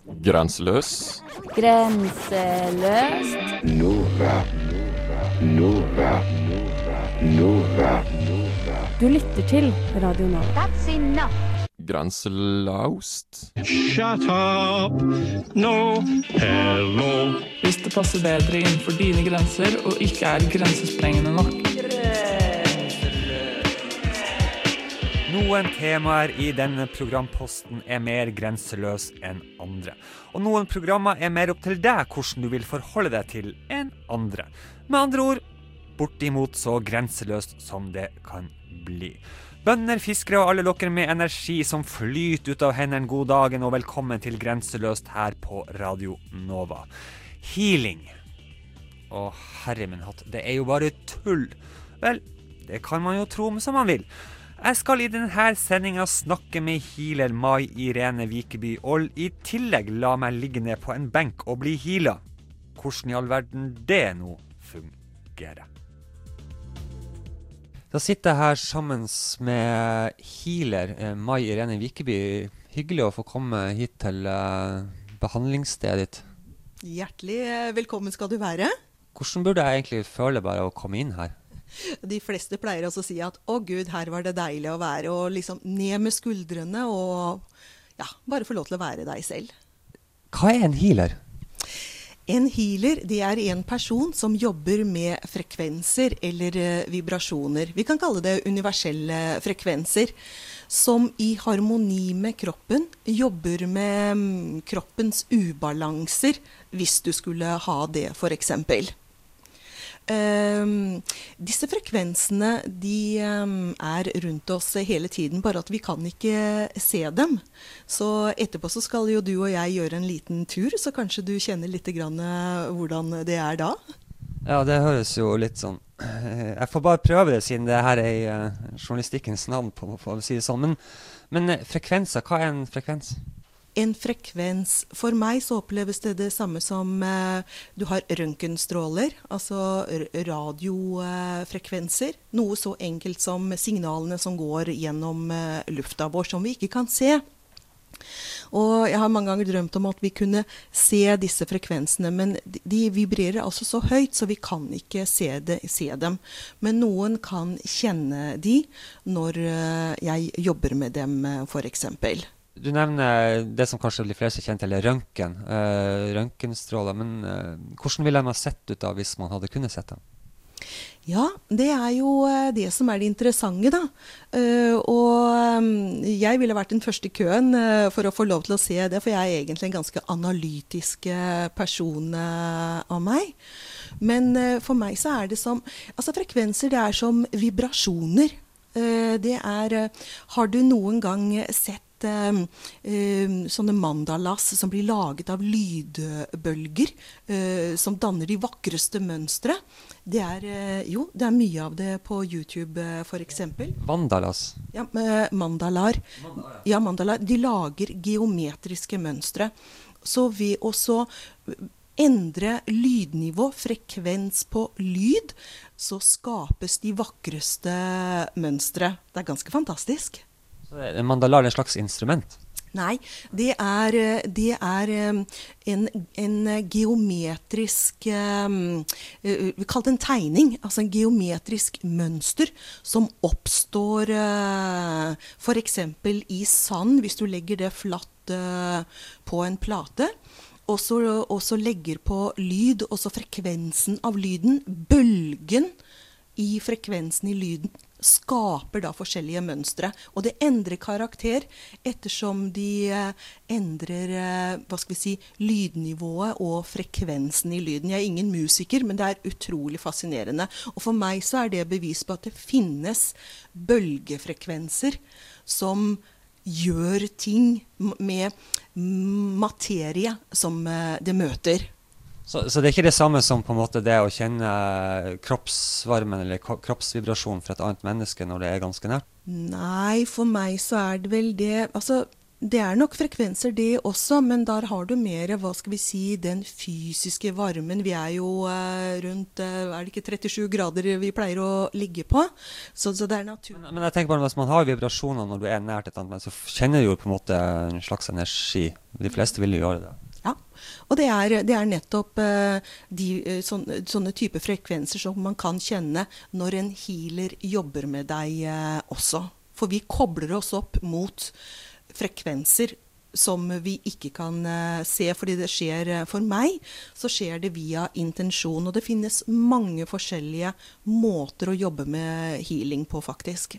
Grenseløs. Grenseløst. Nova. Nova. Nova. Du lytter til Radio Nova. That's enough. Grenselaust. Shut up! No! Hello! Hvis det passer bedre innenfor dine grenser og ikke er grensesprengende nok. Noen temaer i denne programposten er mer grenseløs enn andre. Og noen programmer er mer opp til deg hvordan du vil forholde deg til enn andre. Med andre ord, bortimot så grenseløst som det kan bli. Bønder, fiskere og alle dere med energi som flyter ut av hendene, god dagen og velkommen til Grenseløst her på Radio Nova. Healing. Å, herre min hatt, det er jo bare tull. Vel, det kan man jo tro som man vil. Jeg skal i denne sendingen snakke med healer Mai Irene Vikeby, og i tillegg la meg ligge ned på en benk og bli healet. Hvordan i all verden det nå fungerer? Da sitter jeg her sammen med healer Mai Irene Vikeby. Hyggelig å få komme hit til behandlingsstedet ditt. Hjertelig velkommen skal du være. Hvordan burde jeg egentlig føle bare å komme inn her? De fleste pleier også å si at «Å Gud, her var det deilig å være», og liksom ned med skuldrene og ja, bare få lov til å være deg selv. Hva er en healer? En healer, det er en person som jobber med frekvenser eller vibrasjoner. Vi kan kalle det universelle frekvenser, som i harmoni med kroppen jobber med kroppens ubalanser, hvis du skulle ha det for eksempel. Disse frekvensene de er rundt oss hele tiden, bare at vi kan ikke se dem. Så etterpå så skal jo du og jeg gjøre en liten tur, så kanskje du kjenner litt grann hvordan det er da? Ja, det høres jo litt sånn. Jeg får bare prøve det siden det her er i journalistikkens navn på å si det sånn. Men frekvenser, hva er en frekvens? En frekvens, for meg så oppleves det samme som du har røntgenstråler, altså radiofrekvenser. Noe så enkelt som signalene som går gjennom lufta vår, som vi ikke kan se. Og jeg har mange ganger drømt om at vi kunne se disse frekvensene, men de vibrerer altså så høyt, så vi kan ikke se dem. Men noen kan kjenne de når jeg jobber med dem, for eksempel. Du nevner det som kanskje de fleste kjenner til, røntgenstråler, men hvordan ville de ha sett ut da hvis man hadde kunnet sett dem? Ja, det er jo det som er det interessante da. Og jeg ville vært den første i køen for å få lov til å se det, for jeg er egentlig en ganske analytisk person av meg. Men for meg så er det som, altså frekvenser det er som vibrasjoner. Det er, har du noen gang sett sånne mandalas som blir laget av lydbølger som danner de vakreste mønstre. Det er mye av det på YouTube for eksempel. Mandalas? Ja, mandalar. Ja, mandalar. De lager geometriske mønstre. Så ved å så endre lydnivå, frekvens på lyd, så skapes de vakreste mønstre. Det er ganske fantastisk. Mandalar er en slags instrument? Nei, det er en geometrisk, vi kaller det en tegning, altså en geometrisk mønster som oppstår for eksempel i sand, hvis du legger det flatt på en plate, og så legger på lyd, og så frekvensen av lyden, bølgen i frekvensen i lyden, skaper da forskjellige mønstre, og det endrer karakter ettersom de endrer, hva skal vi si, lydnivået og frekvensen i lyden. Jeg er ingen musiker, men det er utrolig fascinerende. Og for meg så er det bevis på at det finnes bølgefrekvenser som gjør ting med materie som det møter. Så det er ikke det samme som på en måte det å kjenne kroppsvarmen eller kroppsvibrasjon for et annet menneske når det er ganske nært? Nei, for meg så er det vel det, altså Det nok frekvenser det også, men der har du mer, hva skal vi si, den fysiske varmen. Vi jo rundt, det ikke 37 grader vi pleier å ligge på, så det naturlig. Men jeg tenker bare, hvis man har vibrasjoner når du nært et annet, så kjenner du jo på en måte en slags energi. De fleste vil jo gjøre det. Ja, og det nettopp sånne type frekvenser som man kan kjenne når en healer jobber med deg også. For vi kobler oss opp mot frekvenser som vi ikke kan se, fordi det skjer for meg, så skjer det via intensjon. Og det finnes mange forskjellige måter å jobbe med healing på, faktisk.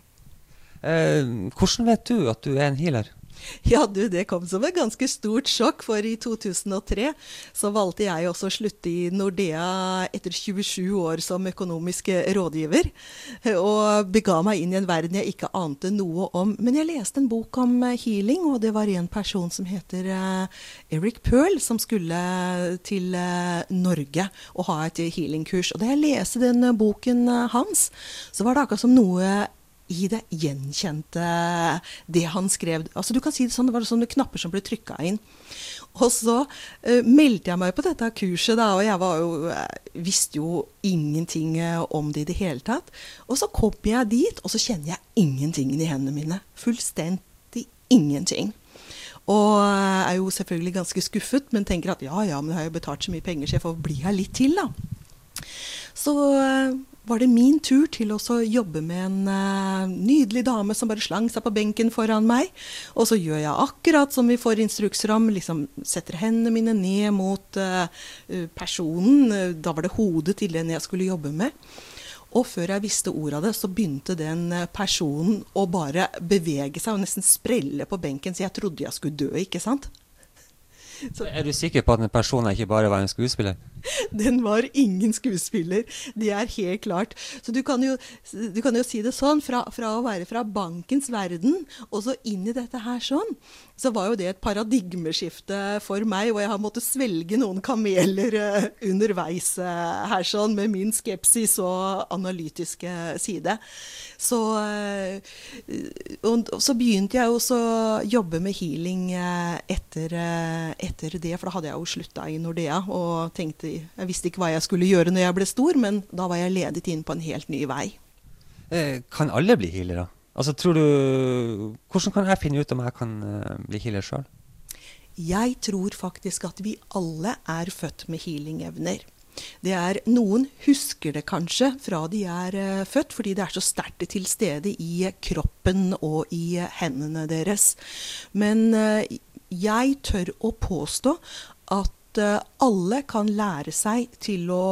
Hvordan vet du at du en healer? Ja, det kom som et ganske stort sjokk, for i 2003 så valgte jeg også å slutte i Nordea etter 27 år som økonomisk rådgiver, og bega meg inn i en verden jeg ikke ante noe om. Men jeg leste en bok om healing, og det var en person som heter Eric Pearl, som skulle til Norge og ha et healingkurs. Og da jeg leste den boken hans, så var det akkurat som noe i det gjenkjente det han skrev. Altså du kan si det sånn, det var sånne knapper som ble trykket inn. Og så meldte jeg meg på dette kurset da, og jeg visste jo ingenting om det i det hele tatt. Og så kom jeg dit, og så kjenner jeg ingenting i hendene mine. Fullstendig ingenting. Og jeg jo selvfølgelig ganske skuffet, men tenker at ja, men jeg har jo betalt så mye penger, så jeg får bli her litt til da. Så var det min tur til å jobbe med en nydelig dame som bare slang seg på benken foran meg. Og så gjør jeg akkurat som vi får instrukser om, liksom setter hendene mine ned mot personen. Da var det hodet til den jeg skulle jobbe med. Og før jeg visste ordet av det, så begynte den personen å bare bevege seg og nesten sprelle på benken, så jeg trodde jeg skulle dø, ikke sant? Så, du sikker på at den personen ikke bare var en skuespiller? Den var ingen skuespiller, det helt klart. Så du kan jo si det sånn, fra å være fra bankens verden, og så inn i dette her sånn, så var jo det et paradigmeskifte for meg, og jeg har måttet svelge noen kameler underveis her sånn, med min skepsis og analytiske side. Så begynte jeg også å jobbe med healing etter det, for da hadde jeg jo sluttet i Nordea, og jeg visste ikke hva jeg skulle gjøre når jeg ble stor, men da var jeg ledet inn på en helt ny vei. Kan alle bli healere? Altså, hvordan kan jeg finne ut om jeg kan bli healer selv? Jeg tror faktisk at vi alle født med healing-evner. Noen husker det kanskje fra de født, fordi det så sterkt til stede i kroppen og i hendene deres. Men jeg tør å påstå at alle kan lære seg til å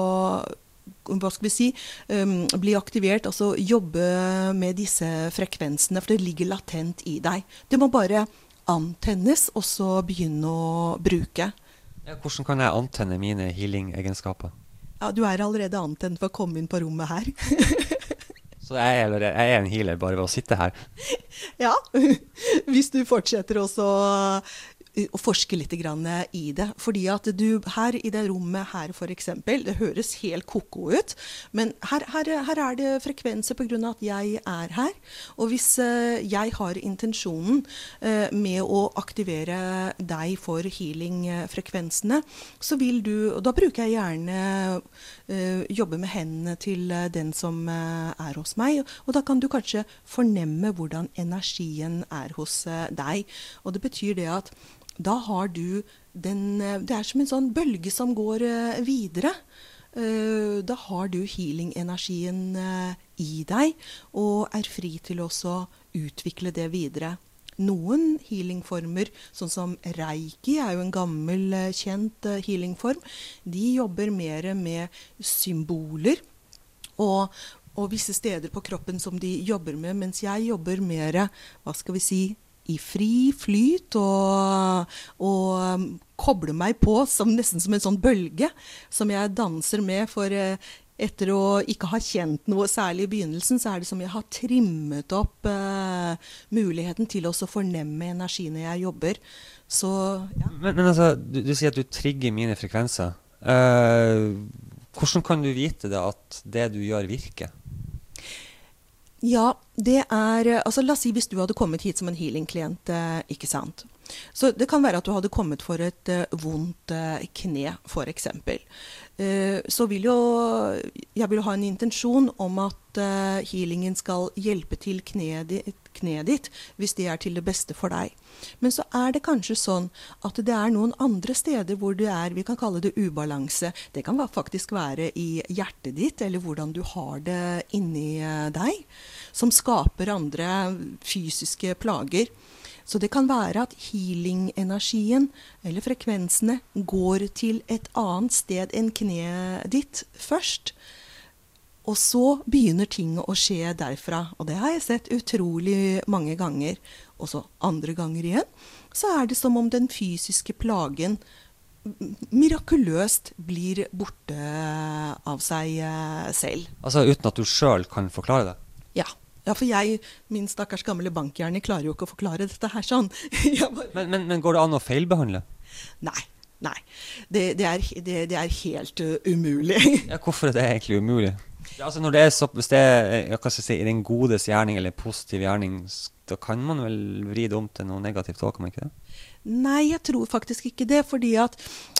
bli aktivert, altså jobbe med disse frekvensene, for det ligger latent i deg. Det må bare antennes, og så begynne å bruke. Ja, hvordan kan jeg antenne mine healing-egenskaper? Ja, du allerede antent for å komme inn på rommet her. Så jeg en healer bare ved å sitte her? Ja, hvis du fortsetter også å forske litt grann i det. Fordi at du her i det rommet her for eksempel, det høres helt koko ut, men her det frekvenser på grunn av at jeg her. Og hvis jeg har intensjonen med å aktivere deg for healing-frekvensene, så vil du, og da bruker jeg gjerne jobbe med hendene til den som hos meg, og da kan du kanskje fornemme hvordan energien hos deg. Og det betyr det at da har du det som en sånn bølge som går videre. Da har du healing-energien i deg, og fri til også utvikle det videre. Noen healingformer, sånn som Reiki, jo en gammel, kjent healingform. De jobber mer med symboler, og visse steder på kroppen som de jobber med, mens jeg jobber mer, hva skal vi si, i fri flyt og koble meg på nesten som en sånn bølge som jeg danser med, for etter å ikke ha kjent noe særlig i begynnelsen, så det som jeg har trimmet opp muligheten til å fornemme energi når jeg jobber. Så, ja. Men altså, du sier at du trigger mine frekvenser. Hvordan kan du vite det at det du gjør virker? Ja, det altså la oss si hvis du hadde kommet hit som en healing-klient, ikke sant? Så det kan være at du hadde kommet for et vondt kne, for eksempel. Så vil jeg vil ha en intensjon om at healingen skal hjelpe til kneet ditt, hvis det til det beste for deg. Men så det kanskje sånn at det noen andre steder hvor du vi kan kalle det ubalanse. Det kan faktisk være i hjertet ditt, eller hvordan du har det inni deg, som skaper andre fysiske plager. Så det kan være at healing-energien, eller frekvensene, går til et annet sted enn kneet ditt først. Og så begynner ting å skje derfra. Og det har jeg sett utrolig mange ganger. Og så andre ganger igjen, så det som om den fysiske plagen mirakuløst blir borte av seg selv. Altså uten at du selv kan forklare det? Ja. Ja, for min stakkars gamle bankhjerne, klarer jo ikke å forklare dette her sånn. Men går det an å feilbehandle? Nei. Det helt umulig. Ja, hvorfor det egentlig umulig? Ja, altså når det så, hvis det hva skal jeg si, i den godes gjerning eller positiv gjerning, da kan man vel vri det om til noe negativt også, kan man ikke det? Nei, jeg tror faktisk ikke det, fordi at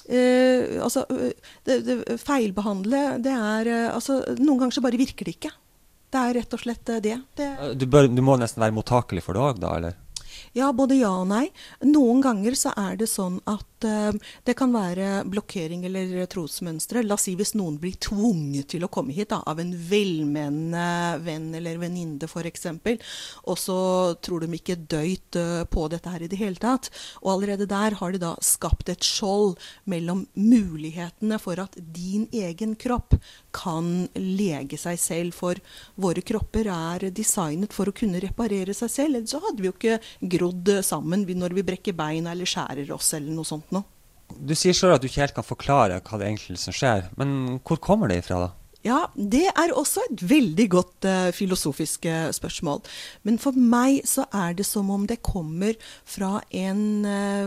feilbehandle, noen ganger så bare virker det ikke. Det rett og slett det. Du må nesten være mottakelig for det også, da, eller? Ja, både ja og nei. Noen ganger så det sånn at det kan være blokkering eller trosmønstre. La oss si hvis noen blir tvunget til å komme hit av en velmenende venn eller venninne for eksempel, og så tror de ikke døyt på dette her i det hele tatt. Og allerede der har de da skapt et skjold mellom mulighetene for at din egen kropp kan lege seg selv, for våre kropper designet for å kunne reparere seg selv. Ellers så hadde vi jo ikke grodd sammen når vi brekker beina eller skjærer oss eller noe sånt nå. Du sier selv at du ikke helt kan forklare hva det egentlig som skjer, men hvor kommer det ifra da? Ja, det også et veldig godt filosofisk spørsmål. Men for meg så det som om det kommer fra en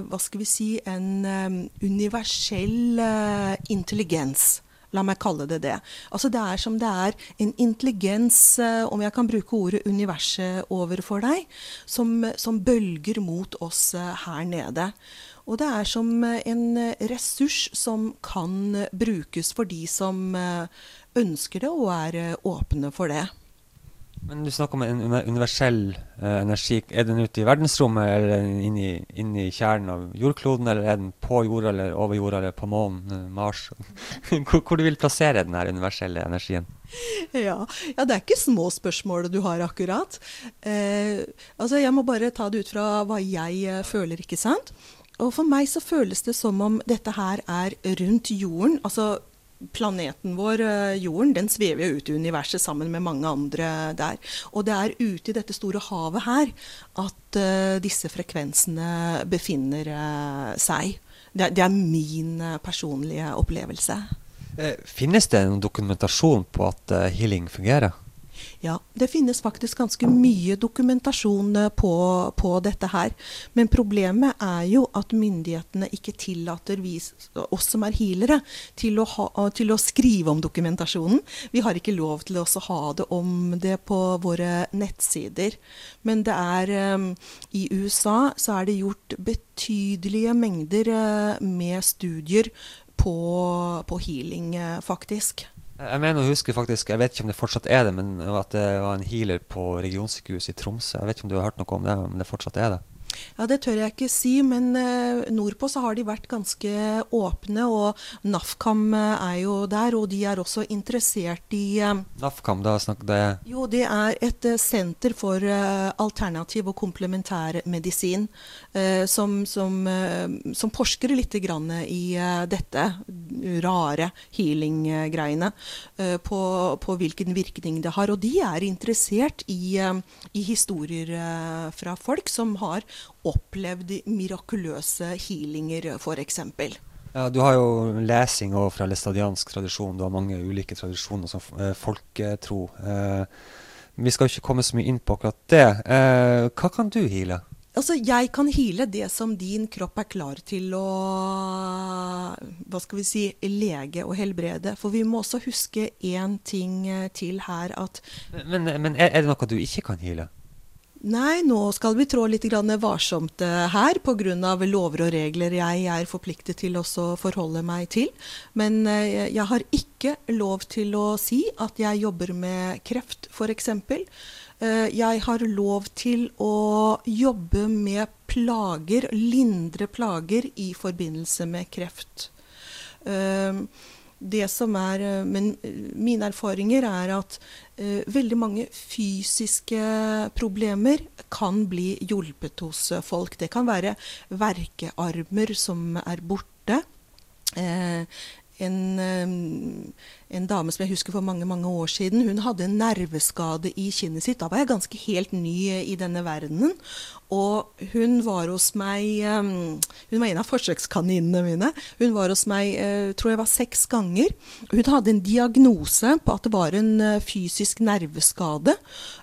universell intelligens. La meg kalle det det. Altså det som det en intelligens, om jeg kan bruke ordet universet overfor deg, som bølger mot oss her nede. Og det som en ressurs som kan brukes for de som ønsker det og åpne for det. Men du snakker om en universell energi. Den ute i verdensrommet, eller inne i kjernen av jordkloden, eller den på jorda, eller over jorda, eller på månen, Mars? Hvor du vil plassere den her universelle energien? Ja, det ikke små spørsmål du har akkurat. Jeg må bare ta det ut fra hva jeg føler, ikke sant? Og for meg så føles det som om dette her rundt jorden, altså planeten vår, jorden, den svever jo ut i universet sammen med mange andre der. Og det ute i dette store havet her at disse frekvensene befinner seg. Det min personlige opplevelse. Finnes det noen dokumentasjon på at healing fungerer? Ja, det finnes faktisk ganske mye dokumentasjon på dette her. Men problemet jo at myndighetene ikke tillater oss som healere til å skrive om dokumentasjonen. Vi har ikke lov til å ha det om det på våre nettsider. Men det i USA så det gjort betydelige mengder med studier på healing faktisk. Jeg mener å huske faktisk, jeg vet ikke om det fortsatt det, men at det var en healer på regionsykehuset i Tromsø. Jeg vet ikke om du har hørt noe om det, men det fortsatt det. Ja, det tør jeg ikke si, men nordpå så har de vært ganske åpne, og NAFCAM jo der, og de også interessert i... NAFCAM, da snakket det... Jo, det et senter for alternativ og komplementær medisin, som forsker litt grann i dette rare healing-greiene, på hvilken virkning det har, og de interessert i historier fra folk som har opplevd mirakuløse healinger, for eksempel. Ja, du har jo lesing også fra læstadiansk tradisjon. Du har mange ulike tradisjoner som folketro. Vi skal ikke komme så mye inn på akkurat det. Hva kan du heale? Altså, jeg kan heale det som din kropp klar til å, lege og helbrede. For vi må også huske en ting til her at... Men det noe du ikke kan heale? Nei, nå skal vi trå litt grann varsomt her, på grunn av lover og regler jeg er forpliktet til også å forholde meg til. Men jeg har ikke lov til å si at jeg jobber med kreft, for eksempel. Jeg har lov til å jobbe med plager, lindre plager i forbindelse med kreft. Det som men mine erfaringer at veldig mange fysiske problemer kan bli hjulpet hos folk. Det kan være verkearmer som borte. En dame som jeg husker for mange, mange år siden, hun hadde en nerveskade i kinnet sitt. Da var jeg ganske helt ny i denne verdenen. Og hun var hos meg, hun var en av forsøkskaninene mine. Hun var hos meg, tror jeg var 6 ganger. Hun hadde en diagnose på at det var en fysisk nerveskade,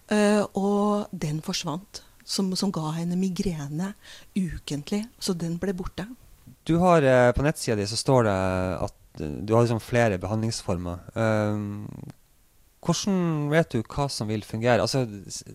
og den forsvant. Som ga henne migrene ukentlig, så den ble borte. Du har på nettsida di så står det at du har liksom flere behandlingsformer. Hvordan vet du hva som vil fungere? Altså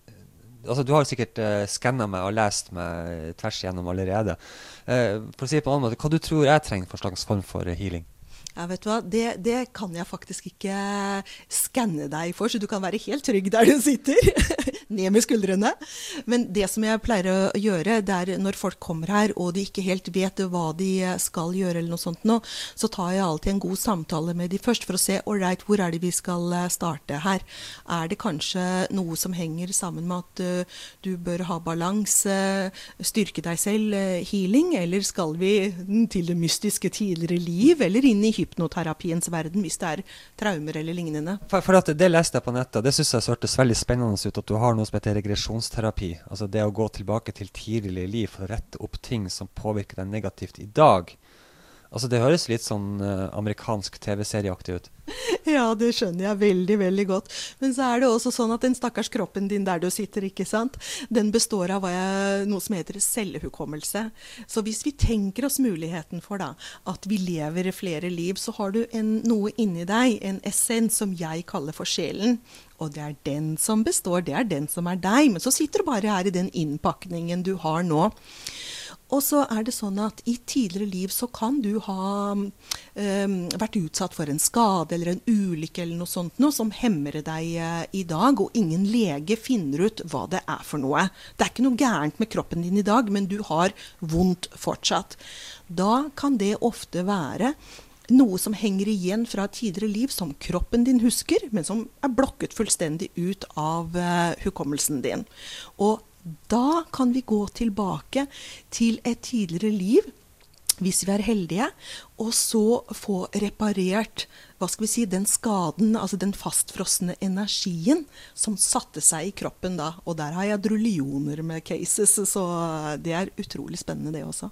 du har sikkert skannet meg og lest meg tvers igjennom allerede. For å si det på en annen måte, hva du tror jeg trenger for slags form for healing? Ja, vet du hva? Det kan jeg faktisk ikke skanne deg for, så du kan være helt trygg der du sitter. Ned med skuldrene. Men det som jeg pleier å gjøre, det når folk kommer her, og de ikke helt vet hva de skal gjøre eller noe sånt nå, så tar jeg alltid en god samtale med de først for å se, all right, hvor det vi skal starte her? Det kanskje noe som henger sammen med at du bør ha balanse, styrke deg selv, healing, eller skal vi til det mystiske tidligere liv, eller inn i hypnoterapiens verden, hvis det traumer eller lignende? For at det leste jeg på nettet, det synes jeg hørtes veldig spennende ut, at du har noe som heter regresjonsterapi, altså det å gå tilbake til tidligere liv for å rette opp ting som påvirker deg negativt i dag. Altså det høres litt sånn amerikansk TV-serieaktig ut. Ja, det skjønner jeg veldig, veldig godt. Men så det også sånn at den stakkars kroppen din der du sitter, ikke sant? Den består av noe som heter cellehukommelse. Så hvis vi tenker oss muligheten for at vi lever flere liv, så har du noe inni deg, en essens som jeg kaller for sjelen. Og det den som består, det den som deg. Men så sitter du bare her i den innpakningen du har nå. Og så det sånn at i tidligere liv så kan du ha vært utsatt for en skade eller en ulykke eller noe sånt, noe som hemmer deg i dag, og ingen lege finner ut hva det for noe. Det ikke noe gærent med kroppen din i dag, men du har vondt fortsatt. Da kan det ofte være noe som henger igjen fra tidligere liv som kroppen din husker, men som blokket fullstendig ut av hukommelsen din. Og da kan vi gå tilbake til et tidligere liv, hvis vi heldige, og så få reparert, hva skal vi si, den skaden, altså den fastfrosne energien som satte seg i kroppen da. Og der har jeg drillioner med cases, så det utrolig spennende det også.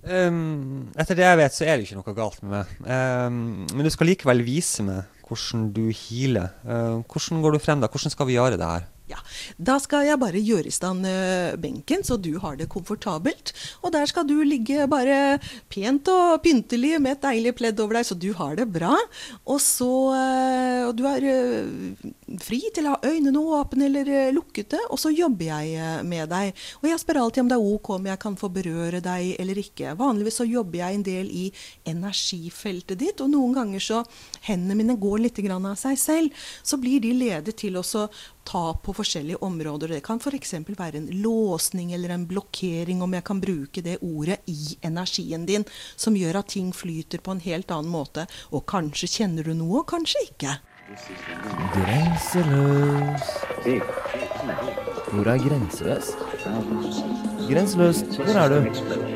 Etter det jeg vet, så det ikke noe galt med meg. Men du skal likevel vise meg hvordan du healer. Hvordan går du frem da? Hvordan skal vi gjøre det her? Ja, da skal jeg bare gjøre i stand benken, så du har det komfortabelt. Og der skal du ligge bare pent og pyntelig med et deilig pledd over deg, så du har det bra. Og så du fri til å ha øynene åpne eller lukkete, og så jobber jeg med deg. Og jeg spør alltid om det ok om jeg kan få berøre deg eller ikke. Vanligvis så jobber jeg en del i energifeltet ditt, og noen ganger så hendene mine går litt grann av seg selv, så blir de ledet til å ta på forskjellige områder. Det kan for eksempel være en låsning eller en blokkering, om jeg kan bruke det ordet i energien din, som gjør at ting flyter på en helt annen måte. Og kanskje kjenner du noe, og kanskje ikke. Grenseløs. Hvor grenseløs? Grenseløs, hvor du?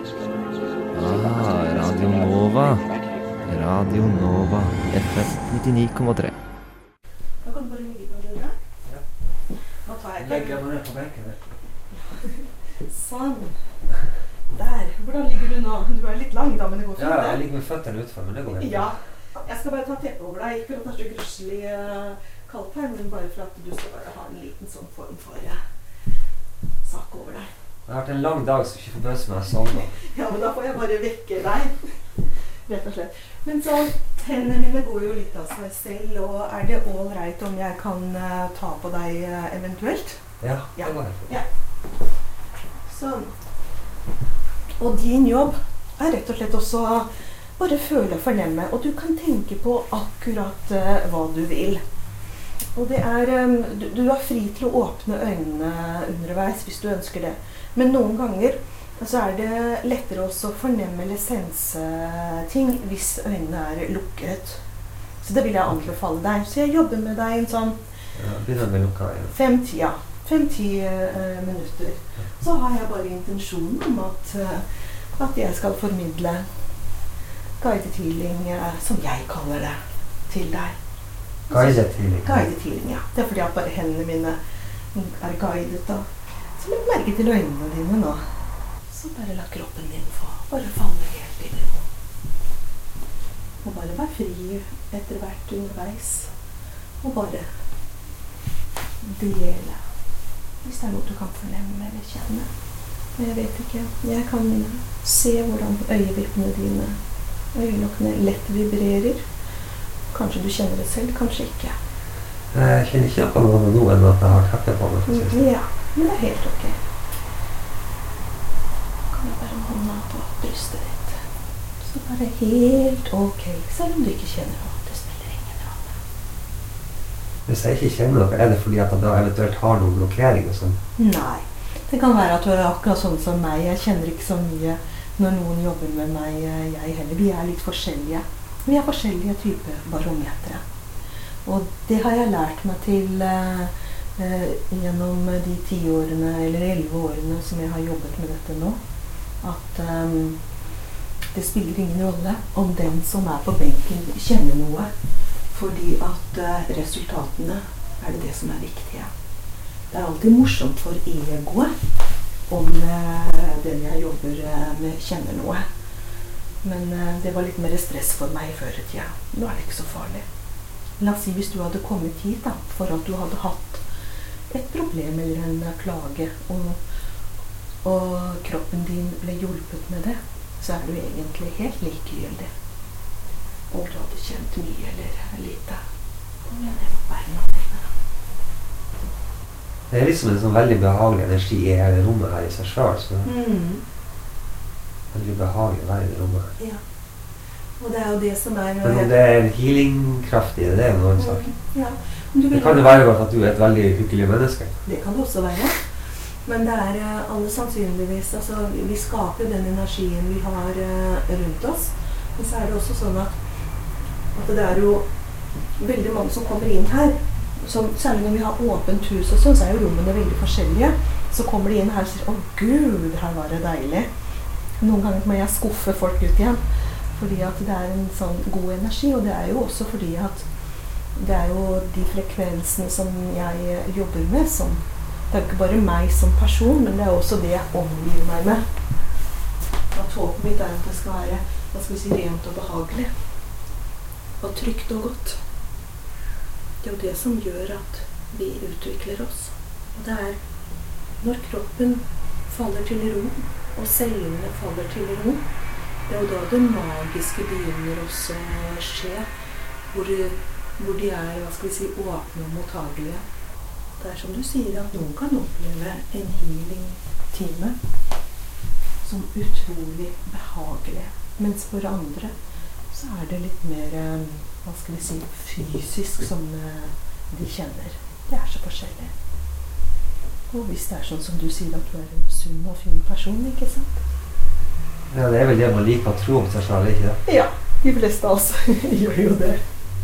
Radio Nova. Radio Nova, FM 99,3. Da kan du bare ligge på det der. Nå tar jeg Legger meg ned på benken. Sånn. Der. Hvordan ligger du nå? Du litt lang da, men det går fint. Ja, jeg ligger med føttene utfor, men det går helt. Ja. Jeg skal bare ta teppet over deg. Ikke for at det så grøsselig kaldt her, men bare for at du skal bare ha en liten sånn form for sak over deg. Det har vært en lang dag, så ikke forbøs meg sånn. Ja, men da får jeg bare vekke deg. Rett og slett. Men så, hendene mine går jo litt av seg selv, og det all right om jeg kan ta på deg eventuelt? Ja, det var helt. Ja. Sånn. Og din jobb rett og slett også bare føle og fornemme, og du kan tenke på akkurat hva du vil. Og det du fri til å åpne øynene underveis hvis du ønsker det. Men noen ganger så det lettere også å fornemme eller sense ting hvis øynene lukket. Så det vil jeg anbefale deg. Så jeg jobber med deg en sånn 5-10 minutter. Så har jeg bare intensjonen om at jeg skal formidle guided healing, som jeg kaller det, til deg. Guided healing? Guided healing, ja. Det fordi at bare hendene mine guidet da. Så legg merke til øynene dine nå. Så bare la kroppen din bare falle helt i ro. Og bare vær fri etter hvert underveis. Og bare dele. Hvis det noe du kan fornemme eller kjenne. Men jeg vet ikke. Jeg kan se hvordan øyevippene dine, øyelokkene lett vibrerer. Kanskje du kjenner det selv, kanskje ikke. Jeg kjenner ikke akkurat noe enn at jeg har teppet på meg. Ja, men det helt ok. Kan jeg bare hånda på brystet ditt. Så bare helt ok, selv om du ikke kjenner noe. Det spiller ingen rolle. Hvis jeg ikke kjenner noe, det fordi at jeg da eventuelt har noen blokkeringer sånn? Nei, det kan være at du akkurat sånn som meg. Jeg kjenner ikke så mye når noen jobber med meg, jeg heller. Vi litt forskjellige. Vi forskjellige typer barometere. Og det har jeg lært meg til gjennom de 10 årene, eller 11 årene som jeg har jobbet med dette nå. At det spiller ingen rolle om den som på benken kjenner noe. Fordi at resultatene det som viktige. Det alltid morsomt for egoet om den jeg jobber med kjenner noe. Men det var litt mer stress for meg før i tida. Nå det ikke så farlig. La oss si hvis du hadde kommet hit da, for at du hadde hatt et problem eller en plage, og kroppen din ble hjulpet med det, så du egentlig helt likegyldig. Om du hadde kjent mye eller lite. Kom igjen, jeg må bære noe til deg. Det liksom en sånn veldig behagelig energi i hele rommet her i seg selv, så veldig behagelig å være i det rommet. Ja, og det jo det som Men om det en healingkraft i det, noen sak. Ja. Det kan jo være at du et veldig hyggelig menneske. Det kan det også være. Men det alle sannsynligvis, altså vi skaper den energien vi har rundt oss. Men så det også sånn at det jo veldig mange som kommer inn her. Særlig når vi har åpent hus og sånn, så jo rommene veldig forskjellige. Så kommer de inn her og sier, å Gud, her var det deilig. Noen ganger må jeg skuffe folk ut igjen, fordi at det en sånn god energi, og det jo også fordi at det jo de frekvensene som jeg jobber med, som, det ikke bare meg som person, men det også det jeg omgir meg med. At håpet mitt at det skal være, hva skal vi si, rent og behagelig, og trygt og godt. Det jo det som gjør at vi utvikler oss. Og det når kroppen faller til ro, og cellene faller til ro, det jo da det magiske begynner også å skje, hvor de hva skal vi si, åpne og mottagelige. Det som du sier, at noen kan oppleve en healing-time som utrolig behagelig, mens for andre så det litt mer, hva skal vi si, fysisk som de kjenner. Det så forskjellig. Og hvis det sånn som du sier, at du en sunn og fin person, ikke sant? Ja, det vel det man liker å tro om seg selv, ikke det? Ja, de fleste altså gjør jo det.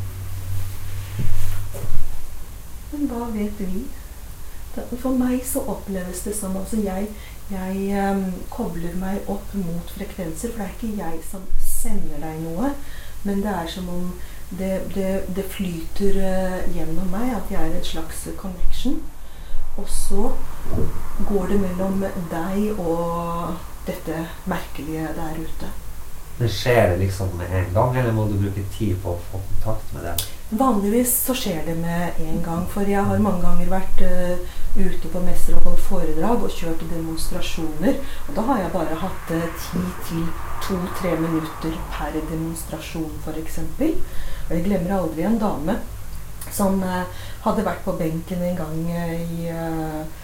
Men hva vet vi? For meg så oppleves det som, altså jeg kobler meg opp mot frekvenser, for det ikke jeg som sender deg noe, men det som om det flyter gjennom meg, at jeg en slags connection. Og så går det mellom deg og dette merkelige der ute. Men skjer det liksom med en gang, eller må du bruke tid på å få kontakt med det? Vanligvis så skjer det med en gang, for jeg har mange ganger vært ute på messer og holdt foredrag og kjørt demonstrasjoner, og da har jeg bare hatt 10 til 2-3 minutter per demonstrasjon for eksempel. Og jeg glemmer aldri en dame som hadde vært på benken en gang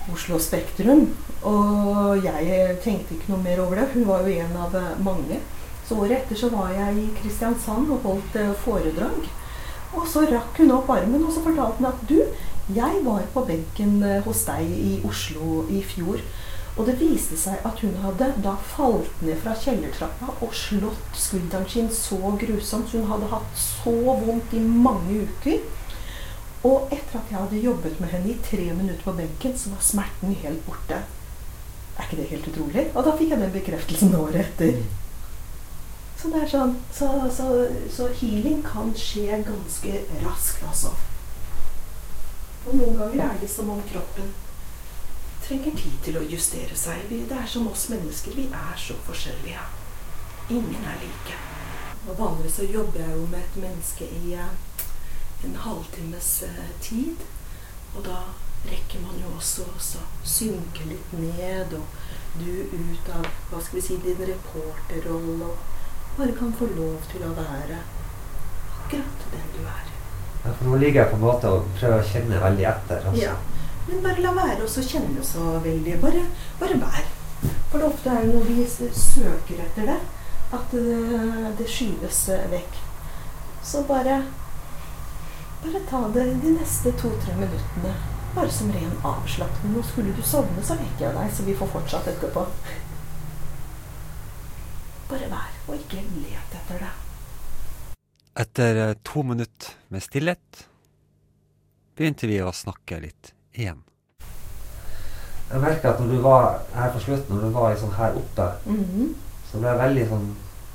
Oslo Spektrum, og jeg tenkte ikke noe mer over det. Hun var jo en av mange. Så året etter så var jeg i Kristiansand og holdt foredrag. Og så rakk hun opp armen, og så fortalte hun at du, jeg var på benken hos deg i Oslo i fjor. Og det viste seg at hun hadde da falt ned fra kjellertrappa og slått skulderen sin så grusomt. Hun hadde hatt så vondt i mange uker. Og etter at jeg hadde jobbet med henne i 3 minutter på benken, så var smerten helt borte. Er ikke det helt utrolig? Og da fikk jeg den bekreftelsen året etter. Så det er sånn, så healing kan skje ganske raskt, altså. Og noen ganger er det som om kroppen trenger tid til å justere seg. Det er som oss mennesker, vi er så forskjellige. Ingen er like. Og vanligvis så jobber jeg jo med et menneske i en halvtimes tid, og da rekker man jo også å synke litt ned, og du ut av, hva skal vi si, din reporterrolle, og bare kan få lov til å være akkurat den du er. Ja, for nå ligger jeg på en måte og prøver å kjenne veldig etter. Altså. Ja, men bare la være også kjenne så veldig, bare vær. For det ofte er jo når vi søker etter det, at det skyves vekk. Så bare ta det de neste 2-3 minuttene, bare som ren avslappning. Nå skulle du sovne, så vekker jeg deg, så vi får fortsatt etterpå. Bare vær, og ikke let etter det. Etter 2 minutter med stillhet begynte vi å snakke litt igjen. Jeg merker at når du var her på slutten, når du var sånn her oppe, så ble jeg veldig sånn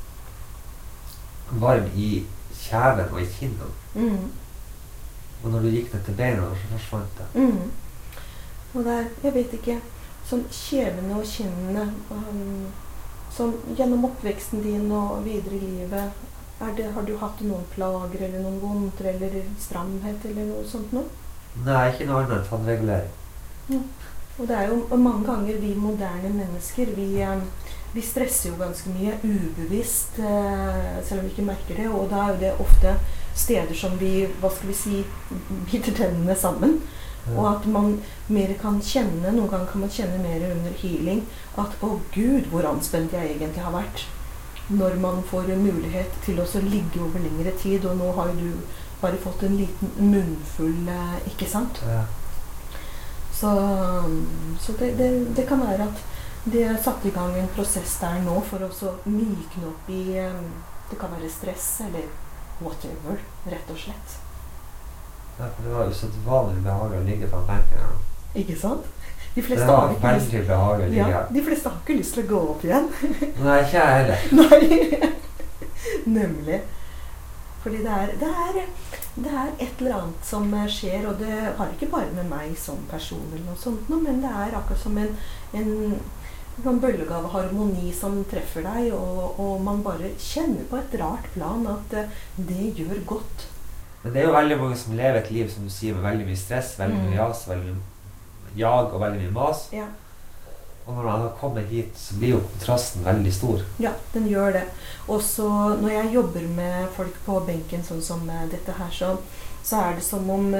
varm i kjeven og i kinnen. Og når du gikk ned til beina, så forsvant det. Og det er, jeg vet ikke, sånn kjevene og kinnene, sånn gjennom oppveksten din og videre i livet, har du hatt noen plager eller noen vondter eller stramhet eller noe sånt nå? Nei, ikke noe annet enn tannregulering. Og det er jo mange ganger vi moderne mennesker, vi stresser jo ganske mye ubevisst, selv om vi ikke merker det, og da er jo det ofte steder som vi, hva skal vi si, biter tennene sammen. Og at man mer kan kjenne, noen ganger kan man kjenne mer under healing, at å Gud, hvor anspent jeg egentlig har vært. Når man får mulighet til å ligge over lengre tid, og nå har jo du bare fått en liten munnfull, ikke sant? Ja. Så det kan være at det er satt i gang en prosess der nå for å mykne opp i, det kan være stress eller whatever, rett og slett. Ja, for det var jo så vanlig behagelig å ligge på benken her. Ikke sant? Det var veldig behagelig å ligge her. De fleste har ikke lyst til å gå opp igjen. Nei, ikke jeg heller. Nei, nemlig. Fordi det er et eller annet som skjer, og det har ikke bare med meg som person eller noe sånt, men det er akkurat som en bølge av harmoni som treffer deg, og man bare kjenner på et rart plan at det gjør godt. Men det er jo veldig mange som lever et liv, som du sier, med veldig mye stress, veldig mye jas, veldig mye jag og veldig mye mas. Ja. Og når man har kommet hit, så blir jo kontrasten veldig stor. Ja, den gjør det. Og så når jeg jobber med folk på benken, sånn som dette her, så er det som om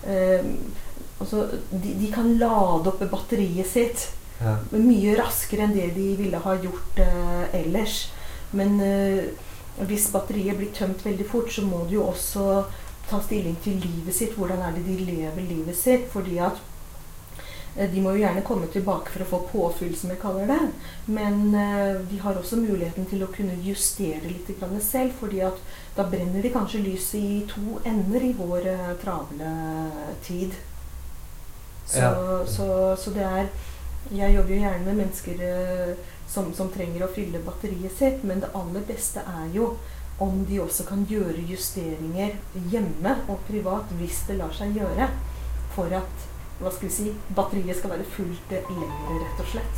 de kan lade opp batteriet sitt mye raskere enn det de ville ha gjort ellers. Men hvis batteriet blir tømt veldig fort, så må de jo også ta stilling til livet sitt. Hvordan er det de lever livet sitt? Fordi at de må jo gjerne komme tilbake for å få påfyll, som jeg kaller det. Men de har også muligheten til å kunne justere litt selv, fordi at da brenner de kanskje lyset i 2 ender i vår travle tid. Så det er, jeg jobber jo gjerne med mennesker som trenger å fylle batteriet sitt, men det aller beste er jo om de også kan gjøre justeringer hjemme og privat, hvis det lar seg gjøre, for at, hva skal vi si, batteriet skal være fullt lengre, rett og slett.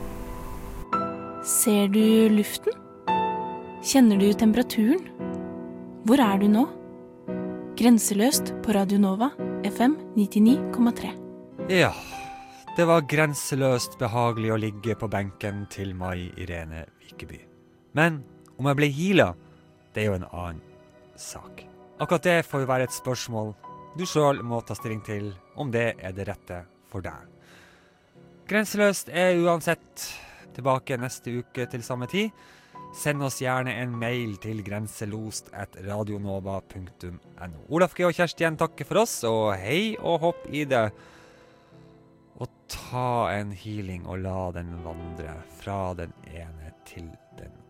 Ser du luften? Kjenner du temperaturen? Hvor er du nå? Grenseløst på Radio Nova, FM 99,3. Ja, det var grenseløst behagelig å ligge på benken til Mai Irene Vikeby. Men om jeg ble healet, det er jo en annen sak. Akkurat det får jo være et spørsmål du selv må ta stilling til om det er det rette for deg. Grenseløst uansett tilbake neste uke til samme tid. Send oss gjerne en mail til grenselost@radionova.no. Olaf G. og Kjersti igjen takker for oss, og hei og hopp i det. Og ta en healing og la den vandre fra den ene til den